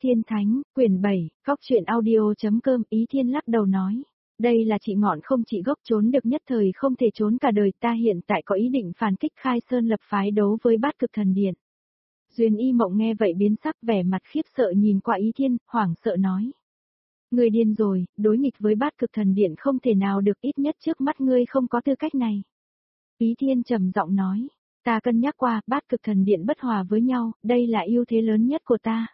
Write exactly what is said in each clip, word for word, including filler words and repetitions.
Tiên Thánh, quyển bảy, Góc truyện audio.com. Ý Thiên lắc đầu nói. Đây là chị ngọn không chị gốc, trốn được nhất thời không thể trốn cả đời. Ta hiện tại có ý định phản kích khai sơn lập phái đấu với Bát Cực Thần Điện. Duyên Y Mộng nghe vậy biến sắc, vẻ mặt khiếp sợ nhìn qua Ý Thiên, hoảng sợ nói. Ngươi điên rồi, đối nghịch với Bát Cực Thần Điện không thể nào được, ít nhất trước mắt ngươi không có tư cách này. Ý Thiên trầm giọng nói. Ta cân nhắc qua, Bát Cực Thần Điện bất hòa với nhau, đây là ưu thế lớn nhất của ta.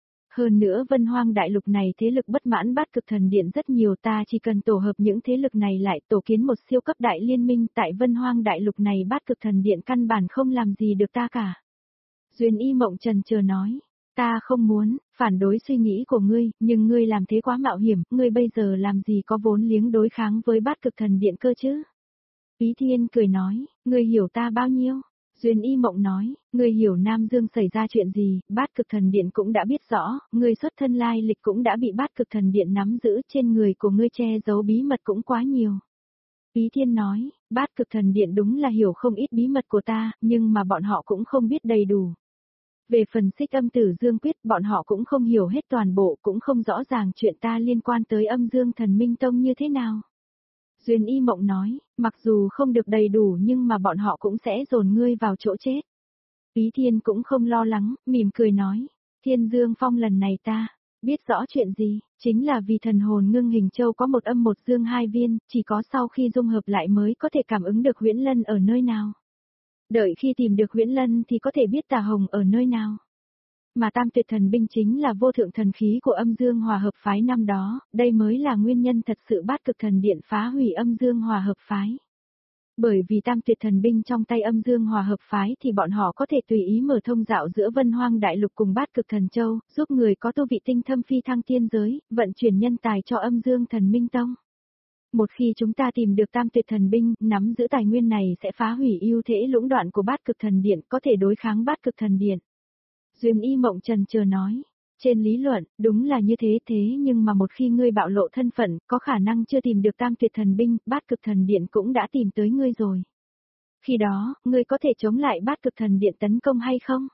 Hơn nữa Vân Hoang Đại Lục này thế lực bất mãn Bát Cực Thần Điện rất nhiều, ta chỉ cần tổ hợp những thế lực này lại tổ kiến một siêu cấp đại liên minh tại Vân Hoang Đại Lục này, Bát Cực Thần Điện căn bản không làm gì được ta cả. Duyên Y Mộng trần chờ nói, ta không muốn phản đối suy nghĩ của ngươi, nhưng ngươi làm thế quá mạo hiểm, ngươi bây giờ làm gì có vốn liếng đối kháng với Bát Cực Thần Điện cơ chứ? Ý Thiên cười nói, ngươi hiểu ta bao nhiêu? Duyên Y Mộng nói, ngươi hiểu Nam Dương xảy ra chuyện gì, Bát Cực Thần Điện cũng đã biết rõ, ngươi xuất thân lai lịch cũng đã bị Bát Cực Thần Điện nắm giữ, trên người của ngươi che giấu bí mật cũng quá nhiều. Ý Thiên nói, Bát Cực Thần Điện đúng là hiểu không ít bí mật của ta, nhưng mà bọn họ cũng không biết đầy đủ. Về phần Xích Âm Tử Dương Quyết, bọn họ cũng không hiểu hết toàn bộ, cũng không rõ ràng chuyện ta liên quan tới Âm Dương Thần Minh Tông như thế nào. Duyên Y Mộng nói, mặc dù không được đầy đủ nhưng mà bọn họ cũng sẽ dồn ngươi vào chỗ chết. Ý Thiên cũng không lo lắng, mỉm cười nói, Thiên Dương Phong lần này ta biết rõ chuyện gì, chính là vì thần hồn ngưng hình châu có một âm một dương hai viên, chỉ có sau khi dung hợp lại mới có thể cảm ứng được Huyễn Lân ở nơi nào. Đợi khi tìm được Huyễn Lân thì có thể biết Tà Hồng ở nơi nào. Mà Tam Tuyệt Thần Binh chính là vô thượng thần khí của Âm Dương Hòa Hợp Phái năm đó, đây mới là nguyên nhân thật sự Bát Cực Thần Điện phá hủy Âm Dương Hòa Hợp Phái. Bởi vì Tam Tuyệt Thần Binh trong tay Âm Dương Hòa Hợp Phái thì bọn họ có thể tùy ý mở thông dạo giữa Vân Hoang Đại Lục cùng Bát Cực Thần Châu, giúp người có tu vị tinh thâm phi thăng tiên giới, vận chuyển nhân tài cho Âm Dương Thần Minh Tông. Một khi chúng ta tìm được Tam Tuyệt Thần Binh, nắm giữ tài nguyên này sẽ phá hủy ưu thế lũng đoạn của Bát Cực Thần Điện, có thể đối kháng Bát Cực Thần Điện. Duyên Y Mộng trần chờ nói, trên lý luận, đúng là như thế thế nhưng mà một khi ngươi bạo lộ thân phận, có khả năng chưa tìm được Tam Tuyệt Thần Binh, Bát Cực Thần Điện cũng đã tìm tới ngươi rồi. Khi đó, ngươi có thể chống lại Bát Cực Thần Điện tấn công hay không?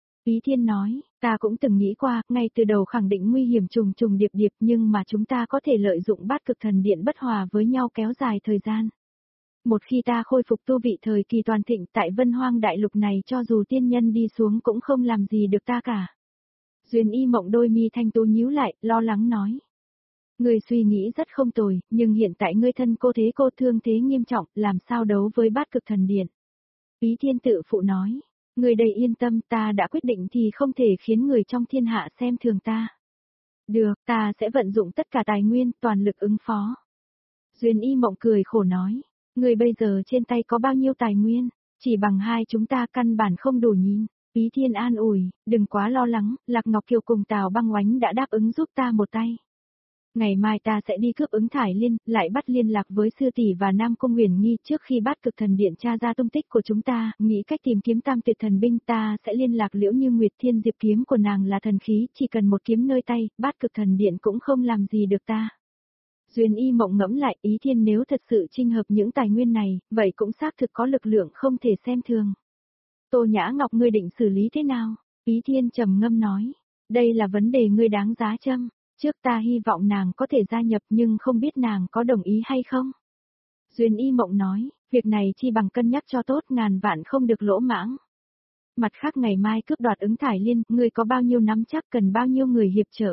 Ý Thiên nói, ta cũng từng nghĩ qua, ngay từ đầu khẳng định nguy hiểm trùng trùng điệp điệp nhưng mà chúng ta có thể lợi dụng Bát Cực Thần Điện bất hòa với nhau kéo dài thời gian. Một khi ta khôi phục tu vị thời kỳ toàn thịnh tại Vân Hoang Đại Lục này, cho dù tiên nhân đi xuống cũng không làm gì được ta cả. Duyên Y Mộng đôi mi thanh tú nhíu lại, lo lắng nói. Ngươi suy nghĩ rất không tồi, nhưng hiện tại ngươi thân cô thế cô thương thế nghiêm trọng, làm sao đấu với Bát Cực Thần Điện? Ý Thiên tự phụ nói. Ngươi đây yên tâm, ta đã quyết định thì không thể khiến người trong thiên hạ xem thường ta. Được, ta sẽ vận dụng tất cả tài nguyên, toàn lực ứng phó. Duyên Y Mộng cười khổ nói. Ngươi bây giờ trên tay có bao nhiêu tài nguyên, chỉ bằng hai chúng ta căn bản không đủ nhìn. Ý Thiên an ủi, đừng quá lo lắng, Lạc Ngọc Kiều cùng Tào Băng Oánh đã đáp ứng giúp ta một tay. Ngày mai ta sẽ đi cướp ứng Thải Liên, lại bắt liên lạc với sư tỷ và Nam Cung Huyền Nghi, trước khi Bát Cực Thần Điện tra ra tung tích của chúng ta, nghĩ cách tìm kiếm Tam Tuyệt Thần Binh, ta sẽ liên lạc Liễu Như Nguyệt, Thiên Diệp kiếm của nàng là thần khí, chỉ cần một kiếm nơi tay, Bát Cực Thần Điện cũng không làm gì được ta. Duyên Y Mộng ngẫm lại, Ý Thiên nếu thật sự chinh hợp những tài nguyên này, vậy cũng xác thực có lực lượng không thể xem thường. Tô Nhã Ngọc ngươi định xử lý thế nào? Ý Thiên trầm ngâm nói, đây là vấn đề ngươi đáng giá châm, trước ta hy vọng nàng có thể gia nhập nhưng không biết nàng có đồng ý hay không? Duyên Y Mộng nói, việc này chi bằng cân nhắc cho tốt, ngàn vạn không được lỗ mãng. Mặt khác ngày mai cướp đoạt ứng Thải Liên, ngươi có bao nhiêu nắm chắc, cần bao nhiêu người hiệp trợ?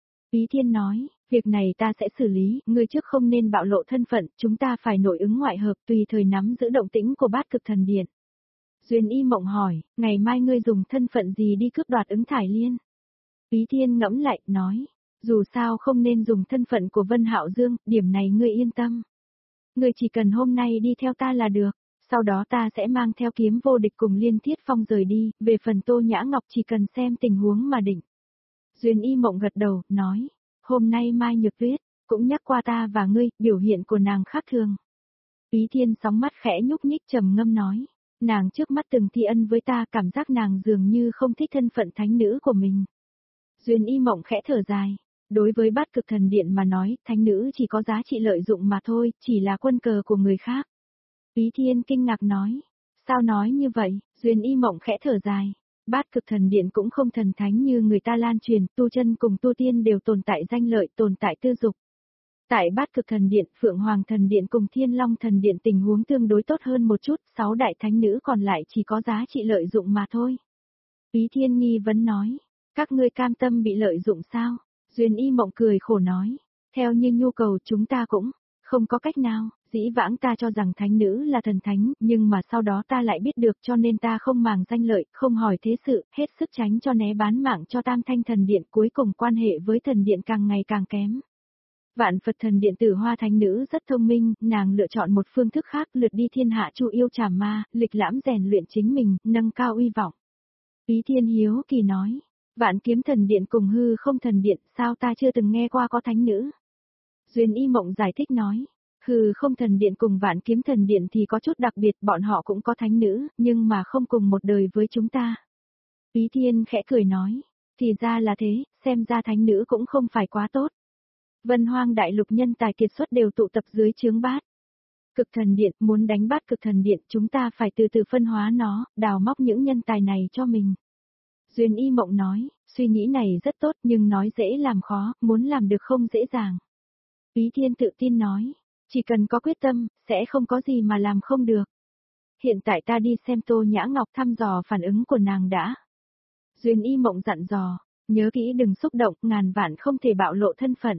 Ý Thiên nói, việc này ta sẽ xử lý, ngươi trước không nên bạo lộ thân phận, chúng ta phải nội ứng ngoại hợp tùy thời nắm giữ động tĩnh của Bát Cực Thần Điện. Duyên Y Mộng hỏi, ngày mai ngươi dùng thân phận gì đi cướp đoạt ứng Thải Liên? Ý Thiên ngẫm lại, nói, dù sao không nên dùng thân phận của Vân Hạo Dương, điểm này ngươi yên tâm. Ngươi chỉ cần hôm nay đi theo ta là được, sau đó ta sẽ mang theo kiếm vô địch cùng Liên Thiết Phong rời đi, về phần Tô Nhã Ngọc chỉ cần xem tình huống mà định. Duyên Y Mộng gật đầu, nói, hôm nay Mai Nhược Tuyết cũng nhắc qua ta và ngươi, biểu hiện của nàng khác thường. Ý Thiên sóng mắt khẽ nhúc nhích trầm ngâm nói, nàng trước mắt từng thi ân với ta, cảm giác nàng dường như không thích thân phận thánh nữ của mình. Duyên Y Mộng khẽ thở dài, đối với Bát Cực Thần Điện mà nói, thánh nữ chỉ có giá trị lợi dụng mà thôi, chỉ là quân cờ của người khác. Ý Thiên kinh ngạc nói, sao nói như vậy? Duyên Y Mộng khẽ thở dài, Bát Cực Thần Điện cũng không thần thánh như người ta lan truyền, tu chân cùng tu tiên đều tồn tại danh lợi, tồn tại tư dục. Tại Bát Cực Thần Điện, Phượng Hoàng Thần Điện cùng Thiên Long Thần Điện tình huống tương đối tốt hơn một chút, sáu đại thánh nữ còn lại chỉ có giá trị lợi dụng mà thôi. Ý Thiên nghi vấn nói, các ngươi cam tâm bị lợi dụng sao? Duyên Y Mộng cười khổ nói, theo như nhu cầu chúng ta cũng không có cách nào, dĩ vãng ta cho rằng thánh nữ là thần thánh, nhưng mà sau đó ta lại biết được cho nên ta không màng danh lợi, không hỏi thế sự, hết sức tránh cho né bán mạng cho Tam Thanh Thần Điện, cuối cùng quan hệ với thần điện càng ngày càng kém. Vạn Phật Thần Điện Tử Hoa thánh nữ rất thông minh, nàng lựa chọn một phương thức khác, lượt đi thiên hạ chu yêu trảm ma, lịch lãm rèn luyện chính mình, nâng cao uy vọng. Ý Thiên hiếu kỳ nói, Vạn Kiếm Thần Điện cùng Hư Không Thần Điện, sao ta chưa từng nghe qua có thánh nữ? Duyên Y Mộng giải thích nói, Hư Không Thần Điện cùng Vạn Kiếm Thần Điện thì có chút đặc biệt, bọn họ cũng có thánh nữ, nhưng mà không cùng một đời với chúng ta. Ý Thiên khẽ cười nói, thì ra là thế, xem ra thánh nữ cũng không phải quá tốt. Vân Hoang đại lục nhân tài kiệt xuất đều tụ tập dưới trướng Bát Cực Thần Điện, muốn đánh Bát Cực Thần Điện, chúng ta phải từ từ phân hóa nó, đào móc những nhân tài này cho mình. Duyên Y Mộng nói, suy nghĩ này rất tốt nhưng nói dễ làm khó, muốn làm được không dễ dàng. Ý Thiên tự tin nói, chỉ cần có quyết tâm, sẽ không có gì mà làm không được. Hiện tại ta đi xem Tô Nhã Ngọc thăm dò phản ứng của nàng đã. Duyên Y Mộng dặn dò, nhớ kỹ đừng xúc động, ngàn vạn không thể bạo lộ thân phận.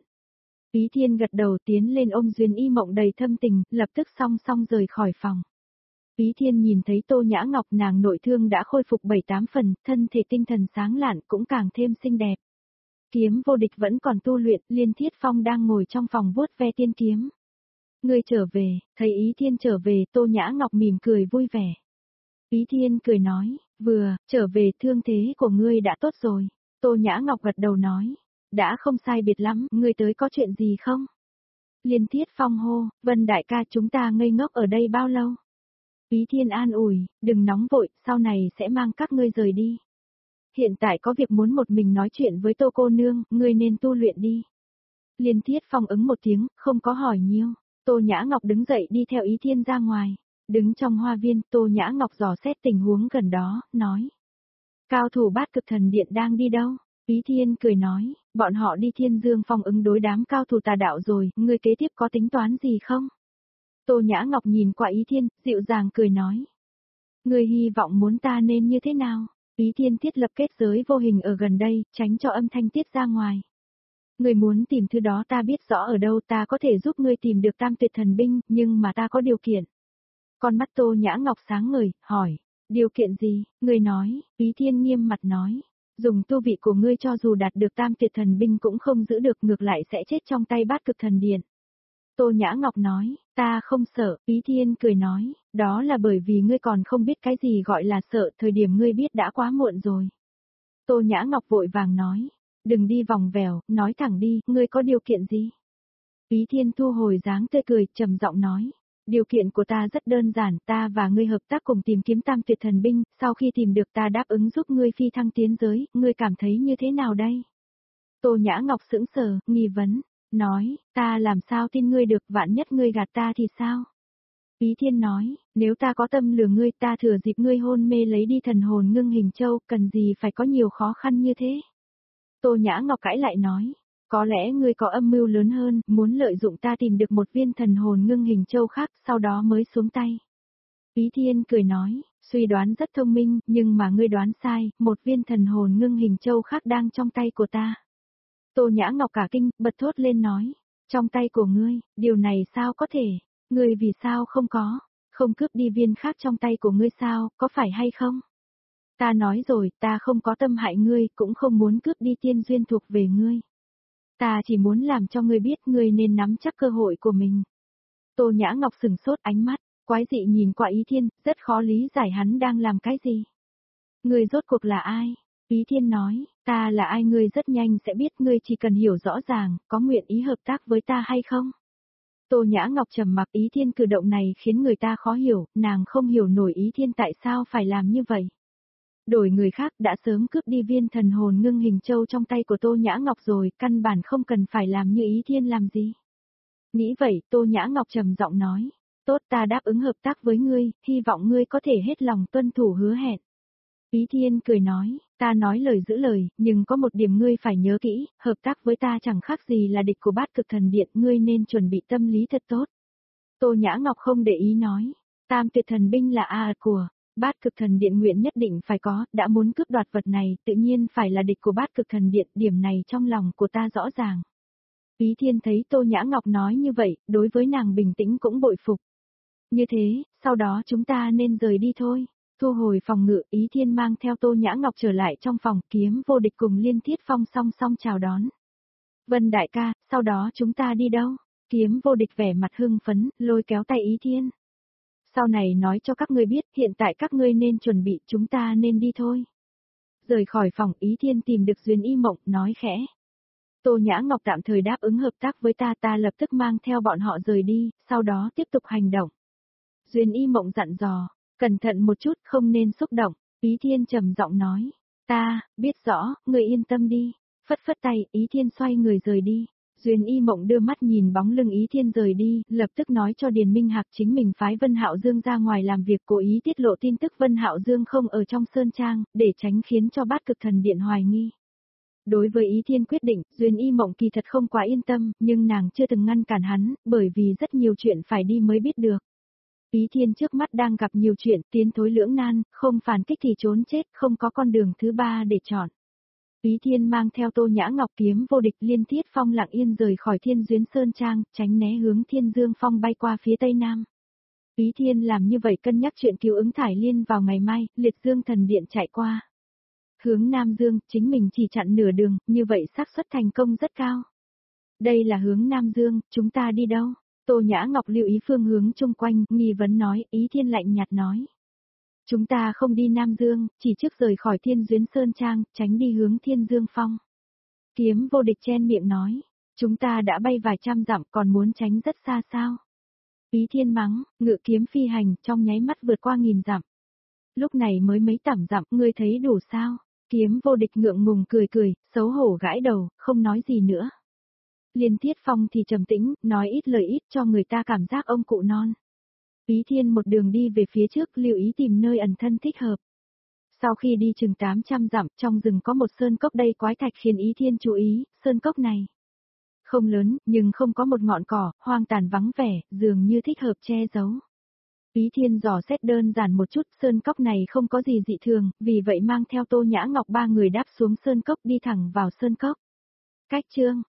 Ý Thiên gật đầu tiến lên ôm Duyên Y Mộng đầy thâm tình, lập tức song song rời khỏi phòng. Ý Thiên nhìn thấy Tô Nhã Ngọc nàng nội thương đã khôi phục bảy tám phần, thân thể tinh thần sáng lạn cũng càng thêm xinh đẹp. Kiếm vô địch vẫn còn tu luyện, Liên Thiết Phong đang ngồi trong phòng vuốt ve tiên kiếm. Ngươi trở về, thấy Ý Thiên trở về, Tô Nhã Ngọc mỉm cười vui vẻ. Ý Thiên cười nói, vừa, trở về thương thế của ngươi đã tốt rồi. Tô Nhã Ngọc gật đầu nói, đã không sai biệt lắm, ngươi tới có chuyện gì không? Liên Thiết Phong hô, Vân đại ca chúng ta ngây ngốc ở đây bao lâu? Ý Thiên an ủi, đừng nóng vội, sau này sẽ mang các ngươi rời đi. Hiện tại có việc muốn một mình nói chuyện với Tô cô nương, ngươi nên tu luyện đi. Liên Thiết Phong ứng một tiếng, không có hỏi nhiều. Tô Nhã Ngọc đứng dậy đi theo Ý Thiên ra ngoài. Đứng trong hoa viên, Tô Nhã Ngọc dò xét tình huống gần đó, nói. Cao thủ Bát Cực Thần Điện đang đi đâu? Ý Thiên cười nói, bọn họ đi Thiên Dương Phong ứng đối đám cao thủ tà đạo rồi, ngươi kế tiếp có tính toán gì không? Tô Nhã Ngọc nhìn qua Ý Thiên, dịu dàng cười nói. Ngươi hy vọng muốn ta nên như thế nào? Ý Thiên thiết lập kết giới vô hình ở gần đây, tránh cho âm thanh tiết ra ngoài. Ngươi muốn tìm thứ đó ta biết rõ ở đâu, ta có thể giúp ngươi tìm được Tam Tuyệt Thần Binh, nhưng mà ta có điều kiện. Con mắt Tô Nhã Ngọc sáng ngời, hỏi, điều kiện gì? Ngươi nói, Ý Thiên nghiêm mặt nói. Dùng tu vị của ngươi cho dù đạt được Tam Tuyệt Thần Binh cũng không giữ được, ngược lại sẽ chết trong tay Bát Cực Thần Điện. Tô Nhã Ngọc nói, ta không sợ, Ý Thiên cười nói, đó là bởi vì ngươi còn không biết cái gì gọi là sợ, thời điểm ngươi biết đã quá muộn rồi. Tô Nhã Ngọc vội vàng nói, đừng đi vòng vèo, nói thẳng đi, ngươi có điều kiện gì? Ý Thiên thu hồi dáng tươi cười, trầm giọng nói, điều kiện của ta rất đơn giản, ta và ngươi hợp tác cùng tìm kiếm Tam Tuyệt Thần Binh, sau khi tìm được ta đáp ứng giúp ngươi phi thăng tiến giới, ngươi cảm thấy như thế nào đây? Tô Nhã Ngọc sững sờ, nghi vấn. Nói, ta làm sao tin ngươi được, vạn nhất ngươi gạt ta thì sao? Ý Thiên nói, nếu ta có tâm lừa ngươi, ta thừa dịp ngươi hôn mê lấy đi thần hồn ngưng hình châu, cần gì phải có nhiều khó khăn như thế? Tô Nhã Ngọc cãi lại nói, có lẽ ngươi có âm mưu lớn hơn, muốn lợi dụng ta tìm được một viên thần hồn ngưng hình châu khác, sau đó mới xuống tay. Ý Thiên cười nói, suy đoán rất thông minh, nhưng mà ngươi đoán sai, một viên thần hồn ngưng hình châu khác đang trong tay của ta. Tô Nhã Ngọc cả kinh, bật thốt lên nói, trong tay của ngươi, điều này sao có thể, ngươi vì sao không có, không cướp đi viên khác trong tay của ngươi sao, có phải hay không? Ta nói rồi, ta không có tâm hại ngươi, cũng không muốn cướp đi tiên duyên thuộc về ngươi. Ta chỉ muốn làm cho ngươi biết ngươi nên nắm chắc cơ hội của mình. Tô Nhã Ngọc sừng sốt ánh mắt, quái dị nhìn qua Ý Thiên, rất khó lý giải hắn đang làm cái gì. Ngươi rốt cuộc là ai? Ý Thiên nói, ta là ai ngươi rất nhanh sẽ biết, ngươi chỉ cần hiểu rõ ràng, có nguyện ý hợp tác với ta hay không? Tô Nhã Ngọc trầm mặc, Ý Thiên cử động này khiến người ta khó hiểu, nàng không hiểu nổi Ý Thiên tại sao phải làm như vậy. Đổi người khác đã sớm cướp đi viên thần hồn ngưng hình châu trong tay của Tô Nhã Ngọc rồi, căn bản không cần phải làm như Ý Thiên làm gì. Nghĩ vậy, Tô Nhã Ngọc trầm giọng nói, tốt ta đáp ứng hợp tác với ngươi, hy vọng ngươi có thể hết lòng tuân thủ hứa hẹn. Ý Thiên cười nói, ta nói lời giữ lời, nhưng có một điểm ngươi phải nhớ kỹ, hợp tác với ta chẳng khác gì là địch của Bát Cực Thần Điện, ngươi nên chuẩn bị tâm lý thật tốt. Tô Nhã Ngọc không để ý nói, Tam Tuyệt Thần Binh là a của Bát Cực Thần Điện nguyện nhất định phải có, đã muốn cướp đoạt vật này, tự nhiên phải là địch của Bát Cực Thần Điện, điểm này trong lòng của ta rõ ràng. Ý Thiên thấy Tô Nhã Ngọc nói như vậy, đối với nàng bình tĩnh cũng bội phục. Như thế, sau đó chúng ta nên rời đi thôi. Thu hồi phòng ngự, Ý Thiên mang theo Tô Nhã Ngọc trở lại trong phòng, Kiếm Vô Địch cùng Liên Thiết Phong song song chào đón. Vân đại ca, sau đó chúng ta đi đâu? Kiếm Vô Địch vẻ mặt hưng phấn, lôi kéo tay Ý Thiên. Sau này nói cho các ngươi biết, hiện tại các ngươi nên chuẩn bị, chúng ta nên đi thôi. Rời khỏi phòng, Ý Thiên tìm được Duyên Y Mộng, nói khẽ. Tô Nhã Ngọc tạm thời đáp ứng hợp tác với ta, ta lập tức mang theo bọn họ rời đi, sau đó tiếp tục hành động. Duyên Y Mộng dặn dò, cẩn thận một chút, không nên xúc động. Ý Thiên trầm giọng nói, ta, biết rõ, người yên tâm đi. Phất phất tay, Ý Thiên xoay người rời đi. Duyên Y Mộng đưa mắt nhìn bóng lưng Ý Thiên rời đi, lập tức nói cho Điền Minh Hạc chính mình phái Vân Hạo Dương ra ngoài làm việc, cố ý tiết lộ tin tức Vân Hạo Dương không ở trong sơn trang, để tránh khiến cho Bát Cực Thần Điện hoài nghi. Đối với Ý Thiên quyết định, Duyên Y Mộng kỳ thật không quá yên tâm, nhưng nàng chưa từng ngăn cản hắn, bởi vì rất nhiều chuyện phải đi mới biết được. Ý Thiên trước mắt đang gặp nhiều chuyện, tiến thối lưỡng nan, không phản kích thì trốn chết, không có con đường thứ ba để chọn. Ý Thiên mang theo Tô Nhã Ngọc, Kiếm Vô Địch, Liên Thiết Phong lặng yên rời khỏi Thiên Duyến Sơn Trang, tránh né hướng Thiên Dương Phong bay qua phía tây nam. Ý Thiên làm như vậy cân nhắc chuyện cứu ứng Thải Liên vào ngày mai, Liệt Dương Thần Điện chạy qua. Hướng Nam Dương, chính mình chỉ chặn nửa đường, như vậy xác suất thành công rất cao. Đây là hướng Nam Dương, chúng ta đi đâu? Tô Nhã Ngọc lưu ý phương hướng chung quanh, nghi vấn nói, Ý Thiên lạnh nhạt nói. Chúng ta không đi Nam Dương, chỉ trước rời khỏi Thiên Duyến Sơn Trang, tránh đi hướng Thiên Dương Phong. Kiếm Vô Địch chen miệng nói, chúng ta đã bay vài trăm dặm còn muốn tránh rất xa sao? Ý Thiên mắng, ngự kiếm phi hành, trong nháy mắt vượt qua nghìn dặm. Lúc này mới mấy tẩm dặm, ngươi thấy đủ sao? Kiếm Vô Địch ngượng ngùng cười cười, xấu hổ gãi đầu, không nói gì nữa. Liên Thiết Phong thì trầm tĩnh, nói ít lời ít cho người ta cảm giác ông cụ non. Ý Thiên một đường đi về phía trước, lưu ý tìm nơi ẩn thân thích hợp. Sau khi đi chừng tám trăm dặm, trong rừng có một sơn cốc đầy quái thạch khiến Ý Thiên chú ý, sơn cốc này không lớn, nhưng không có một ngọn cỏ, hoang tàn vắng vẻ, dường như thích hợp che giấu. Ý Thiên dò xét đơn giản một chút, sơn cốc này không có gì dị thường, vì vậy mang theo Tô Nhã Ngọc ba người đáp xuống sơn cốc đi thẳng vào sơn cốc. Cách chương